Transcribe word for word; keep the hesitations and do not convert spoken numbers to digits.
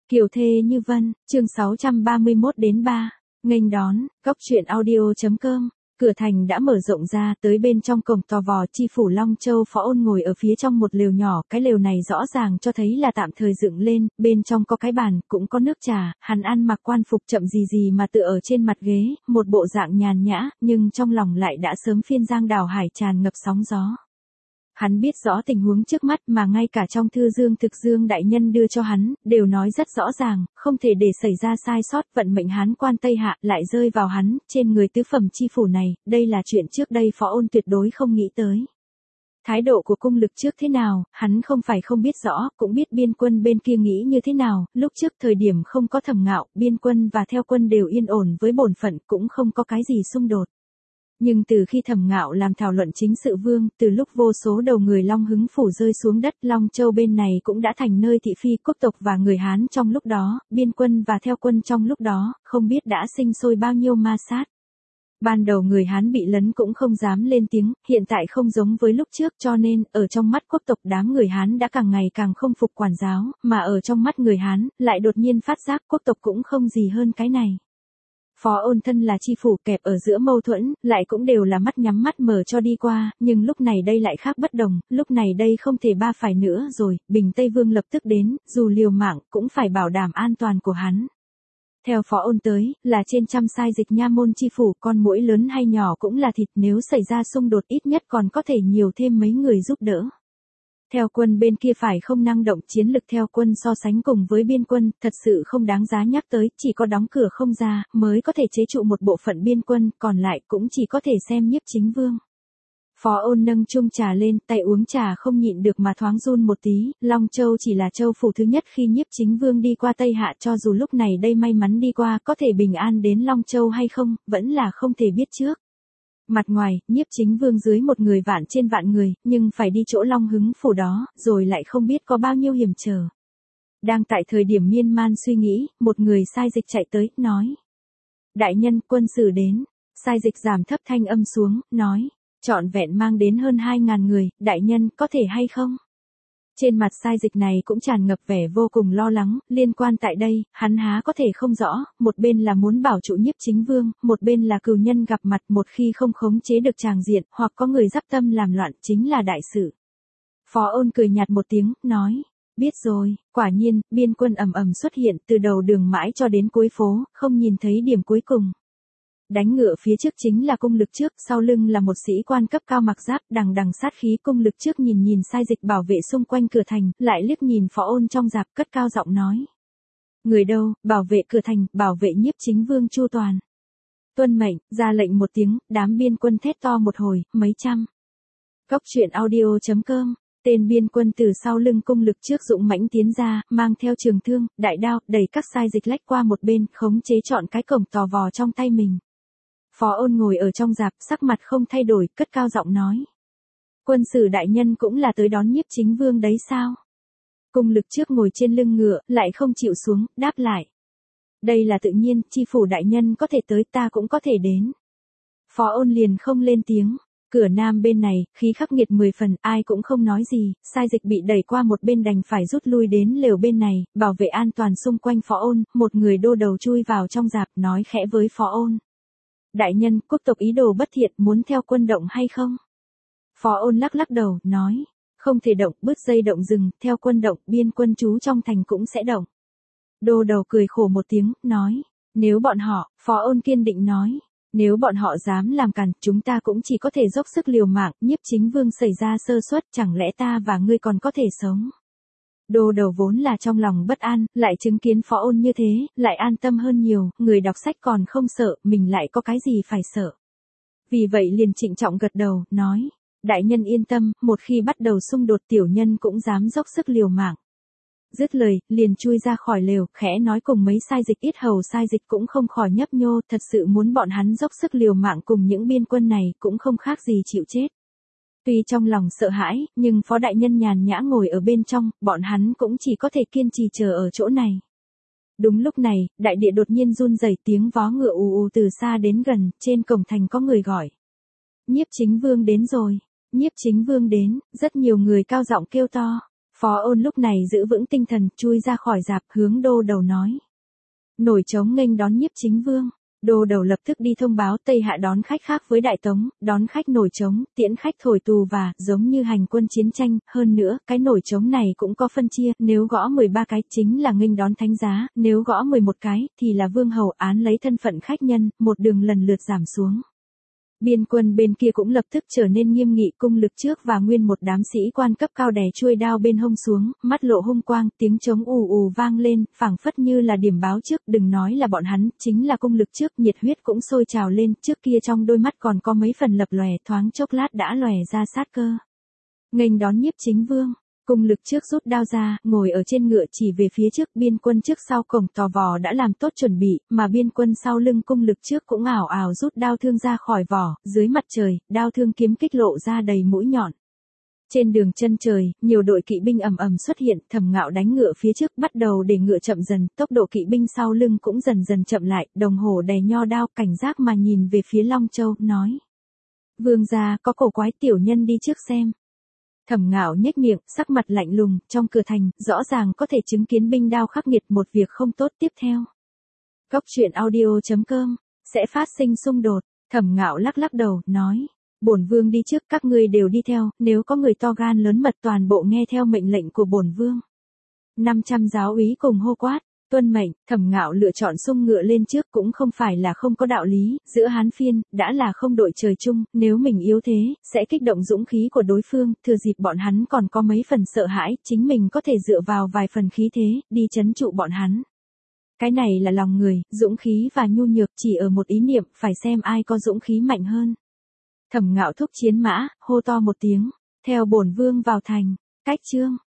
Kiều thê như vân, chương sáu trăm ba mươi mốt đến ba, nghênh đón, góc truyện audio.com. Cửa thành đã mở rộng ra, tới bên trong cổng tò vò, chi phủ Long Châu Phó Ôn ngồi ở phía trong một lều nhỏ, cái lều này rõ ràng cho thấy là tạm thời dựng lên, bên trong có cái bàn, cũng có nước trà, hắn ăn mặc quan phục chậm gì gì mà tựa ở trên mặt ghế, một bộ dạng nhàn nhã, nhưng trong lòng lại đã sớm phiên giang đào hải tràn ngập sóng gió. Hắn biết rõ tình huống trước mắt mà ngay cả trong thư Dương Thực Dương đại nhân đưa cho hắn, đều nói rất rõ ràng, không thể để xảy ra sai sót, vận mệnh Hán quan Tây Hạ lại rơi vào hắn, trên người tứ phẩm chi phủ này, đây là chuyện trước đây Phó Ôn tuyệt đối không nghĩ tới. Thái độ của cung lực trước thế nào, hắn không phải không biết rõ, cũng biết biên quân bên kia nghĩ như thế nào, lúc trước thời điểm không có Thẩm Ngạo, biên quân và theo quân đều yên ổn với bổn phận, cũng không có cái gì xung đột. Nhưng từ khi Thẩm Ngạo làm thảo luận chính sự vương, từ lúc vô số đầu người Long Hứng phủ rơi xuống đất, Long Châu bên này cũng đã thành nơi thị phi quốc tộc và người Hán trong lúc đó, biên quân và theo quân trong lúc đó, không biết đã sinh sôi bao nhiêu ma sát. Ban đầu người Hán bị lấn cũng không dám lên tiếng, hiện tại không giống với lúc trước, cho nên, ở trong mắt quốc tộc đám người Hán đã càng ngày càng không phục quản giáo, mà ở trong mắt người Hán, lại đột nhiên phát giác quốc tộc cũng không gì hơn cái này. Phó Ôn thân là chi phủ, kẹp ở giữa mâu thuẫn, lại cũng đều là mắt nhắm mắt mở cho đi qua, nhưng lúc này đây lại khác bất đồng, lúc này đây không thể ba phải nữa rồi, Bình Tây Vương lập tức đến, dù liều mạng, cũng phải bảo đảm an toàn của hắn. Theo Phó Ôn tới, là trên trăm sai dịch nha môn chi phủ, con muỗi lớn hay nhỏ cũng là thịt, nếu xảy ra xung đột ít nhất còn có thể nhiều thêm mấy người giúp đỡ. Theo quân bên kia phải không năng động, chiến lực theo quân so sánh cùng với biên quân, thật sự không đáng giá nhắc tới, chỉ có đóng cửa không ra, mới có thể chế trụ một bộ phận biên quân, còn lại cũng chỉ có thể xem Nhiếp Chính Vương. Phó Ôn nâng chung trà lên, tay uống trà không nhịn được mà thoáng run một tí, Long Châu chỉ là châu phủ thứ nhất khi Nhiếp Chính Vương đi qua Tây Hạ, cho dù lúc này đây may mắn đi qua, có thể bình an đến Long Châu hay không, vẫn là không thể biết trước. Mặt ngoài, Nhiếp Chính Vương dưới một người vạn trên vạn người, nhưng phải đi chỗ Long Hứng phủ đó, rồi lại không biết có bao nhiêu hiểm trở. Đang tại thời điểm miên man suy nghĩ, một người sai dịch chạy tới, nói. Đại nhân, quân sử đến. Sai dịch giảm thấp thanh âm xuống, nói. Trọn vẹn mang đến hơn hai ngàn người, đại nhân, có thể hay không? Trên mặt sai dịch này cũng tràn ngập vẻ vô cùng lo lắng, liên quan tại đây, hắn há có thể không rõ, một bên là muốn bảo trụ Nhiếp Chính Vương, một bên là cừu nhân gặp mặt, một khi không khống chế được tràng diện, hoặc có người giáp tâm làm loạn, chính là đại sự. Phó Ôn cười nhạt một tiếng, nói, biết rồi, quả nhiên, biên quân ầm ầm xuất hiện, từ đầu đường mãi cho đến cuối phố, không nhìn thấy điểm cuối cùng. Đánh ngựa phía trước chính là cung lực trước, sau lưng là một sĩ quan cấp cao mặc giáp, đằng đằng sát khí. Cung lực trước nhìn nhìn sai dịch bảo vệ xung quanh cửa thành, lại liếc nhìn Phó Ôn trong dạp, cất cao giọng nói. Người đâu, bảo vệ cửa thành, bảo vệ Nhiếp Chính Vương chu toàn. Tuân mệnh, ra lệnh một tiếng, đám biên quân thét to một hồi, mấy trăm. Góc truyện audio.com. Tên biên quân từ sau lưng cung lực trước dũng mãnh tiến ra, mang theo trường thương, đại đao, đẩy các sai dịch lách qua một bên, khống chế trọn cái cổng tò vò trong tay mình. Phó Ôn ngồi ở trong dạp, sắc mặt không thay đổi, cất cao giọng nói. Quân sử đại nhân cũng là tới đón Nhiếp Chính Vương đấy sao? Cung lực trước ngồi trên lưng ngựa, lại không chịu xuống, đáp lại. Đây là tự nhiên, chi phủ đại nhân có thể tới, ta cũng có thể đến. Phó Ôn liền không lên tiếng. Cửa nam bên này, khí khắc nghiệt mười phần, ai cũng không nói gì, sai dịch bị đẩy qua một bên đành phải rút lui đến lều bên này, bảo vệ an toàn xung quanh Phó Ôn, một người đô đầu chui vào trong dạp, nói khẽ với Phó Ôn. Đại nhân, quốc tộc ý đồ bất thiện, muốn theo quân động hay không? Phó Ôn lắc lắc đầu, nói, không thể động, bứt dây động rừng, theo quân động, biên quân trú trong thành cũng sẽ động. Đô đầu cười khổ một tiếng, nói, nếu bọn họ, Phó Ôn kiên định nói, nếu bọn họ dám làm cản, chúng ta cũng chỉ có thể dốc sức liều mạng, Nhiếp Chính Vương xảy ra sơ suất, chẳng lẽ ta và ngươi còn có thể sống? Đô đầu vốn là trong lòng bất an, lại chứng kiến Phó Ôn như thế, lại an tâm hơn nhiều, người đọc sách còn không sợ, mình lại có cái gì phải sợ. Vì vậy liền trịnh trọng gật đầu, nói, đại nhân yên tâm, một khi bắt đầu xung đột tiểu nhân cũng dám dốc sức liều mạng. Dứt lời, liền chui ra khỏi lều, khẽ nói cùng mấy sai dịch, ít hầu sai dịch cũng không khỏi nhấp nhô, thật sự muốn bọn hắn dốc sức liều mạng cùng những biên quân này, cũng không khác gì chịu chết. Tuy trong lòng sợ hãi, nhưng Phó đại nhân nhàn nhã ngồi ở bên trong, bọn hắn cũng chỉ có thể kiên trì chờ ở chỗ này. Đúng lúc này, đại địa đột nhiên run rẩy, tiếng vó ngựa ù ù từ xa đến gần, trên cổng thành có người gọi. Nhiếp Chính Vương đến rồi, Nhiếp Chính Vương đến, rất nhiều người cao giọng kêu to. Phó Ôn lúc này giữ vững tinh thần, chui ra khỏi rạp, hướng Đô Đầu nói. Nổi trống nghênh đón Nhiếp Chính Vương. Đô Đầu lập tức đi thông báo Tây Hạ đón khách khác với Đại Tống, đón khách nổi trống, tiễn khách thổi tù và, giống như hành quân chiến tranh, hơn nữa, cái nổi trống này cũng có phân chia, nếu gõ mười ba cái, chính là nghênh đón thánh giá, nếu gõ mười một cái, thì là vương hầu án lấy thân phận khách nhân, một đường lần lượt giảm xuống. Biên quân bên kia cũng lập tức trở nên nghiêm nghị, cung lực trước và nguyên một đám sĩ quan cấp cao đè chuôi đao bên hông xuống, mắt lộ hung quang, tiếng trống ù ù vang lên, phảng phất như là điểm báo trước, đừng nói là bọn hắn, chính là cung lực trước, nhiệt huyết cũng sôi trào lên, trước kia trong đôi mắt còn có mấy phần lập lòe, thoáng chốc lát đã lòe ra sát cơ. Nghênh đón Nhiếp Chính Vương. Cung lực trước rút đao ra, ngồi ở trên ngựa chỉ về phía trước, biên quân trước sau cổng tò vò đã làm tốt chuẩn bị, mà biên quân sau lưng cung lực trước cũng ảo ảo rút đao thương ra khỏi vỏ, dưới mặt trời, đao thương kiếm kích lộ ra đầy mũi nhọn. Trên đường chân trời, nhiều đội kỵ binh ầm ầm xuất hiện, Thẩm Ngạo đánh ngựa phía trước bắt đầu để ngựa chậm dần, tốc độ kỵ binh sau lưng cũng dần dần chậm lại, đồng hồ đè nho đao, cảnh giác mà nhìn về phía Long Châu, nói. Vương gia, có cổ quái tiểu nhân đi trước xem. Thẩm Ngạo nhếch miệng, sắc mặt lạnh lùng, trong cửa thành, rõ ràng có thể chứng kiến binh đao khắc nghiệt, một việc không tốt tiếp theo. Cốc truyện audio chấm com, sẽ phát sinh xung đột. Thẩm Ngạo lắc lắc đầu, nói. Bổn vương đi trước, các ngươi đều đi theo, nếu có người to gan lớn mật toàn bộ nghe theo mệnh lệnh của bổn vương. năm trăm giáo úy cùng hô quát. Tuân mệnh. Thẩm Ngạo lựa chọn xung ngựa lên trước cũng không phải là không có đạo lý, giữa Hán phiên, đã là không đội trời chung, nếu mình yếu thế, sẽ kích động dũng khí của đối phương, thừa dịp bọn hắn còn có mấy phần sợ hãi, chính mình có thể dựa vào vài phần khí thế, đi trấn trụ bọn hắn. Cái này là lòng người, dũng khí và nhu nhược chỉ ở một ý niệm, phải xem ai có dũng khí mạnh hơn. Thẩm Ngạo thúc chiến mã, hô to một tiếng, theo bổn vương vào thành, cách chương.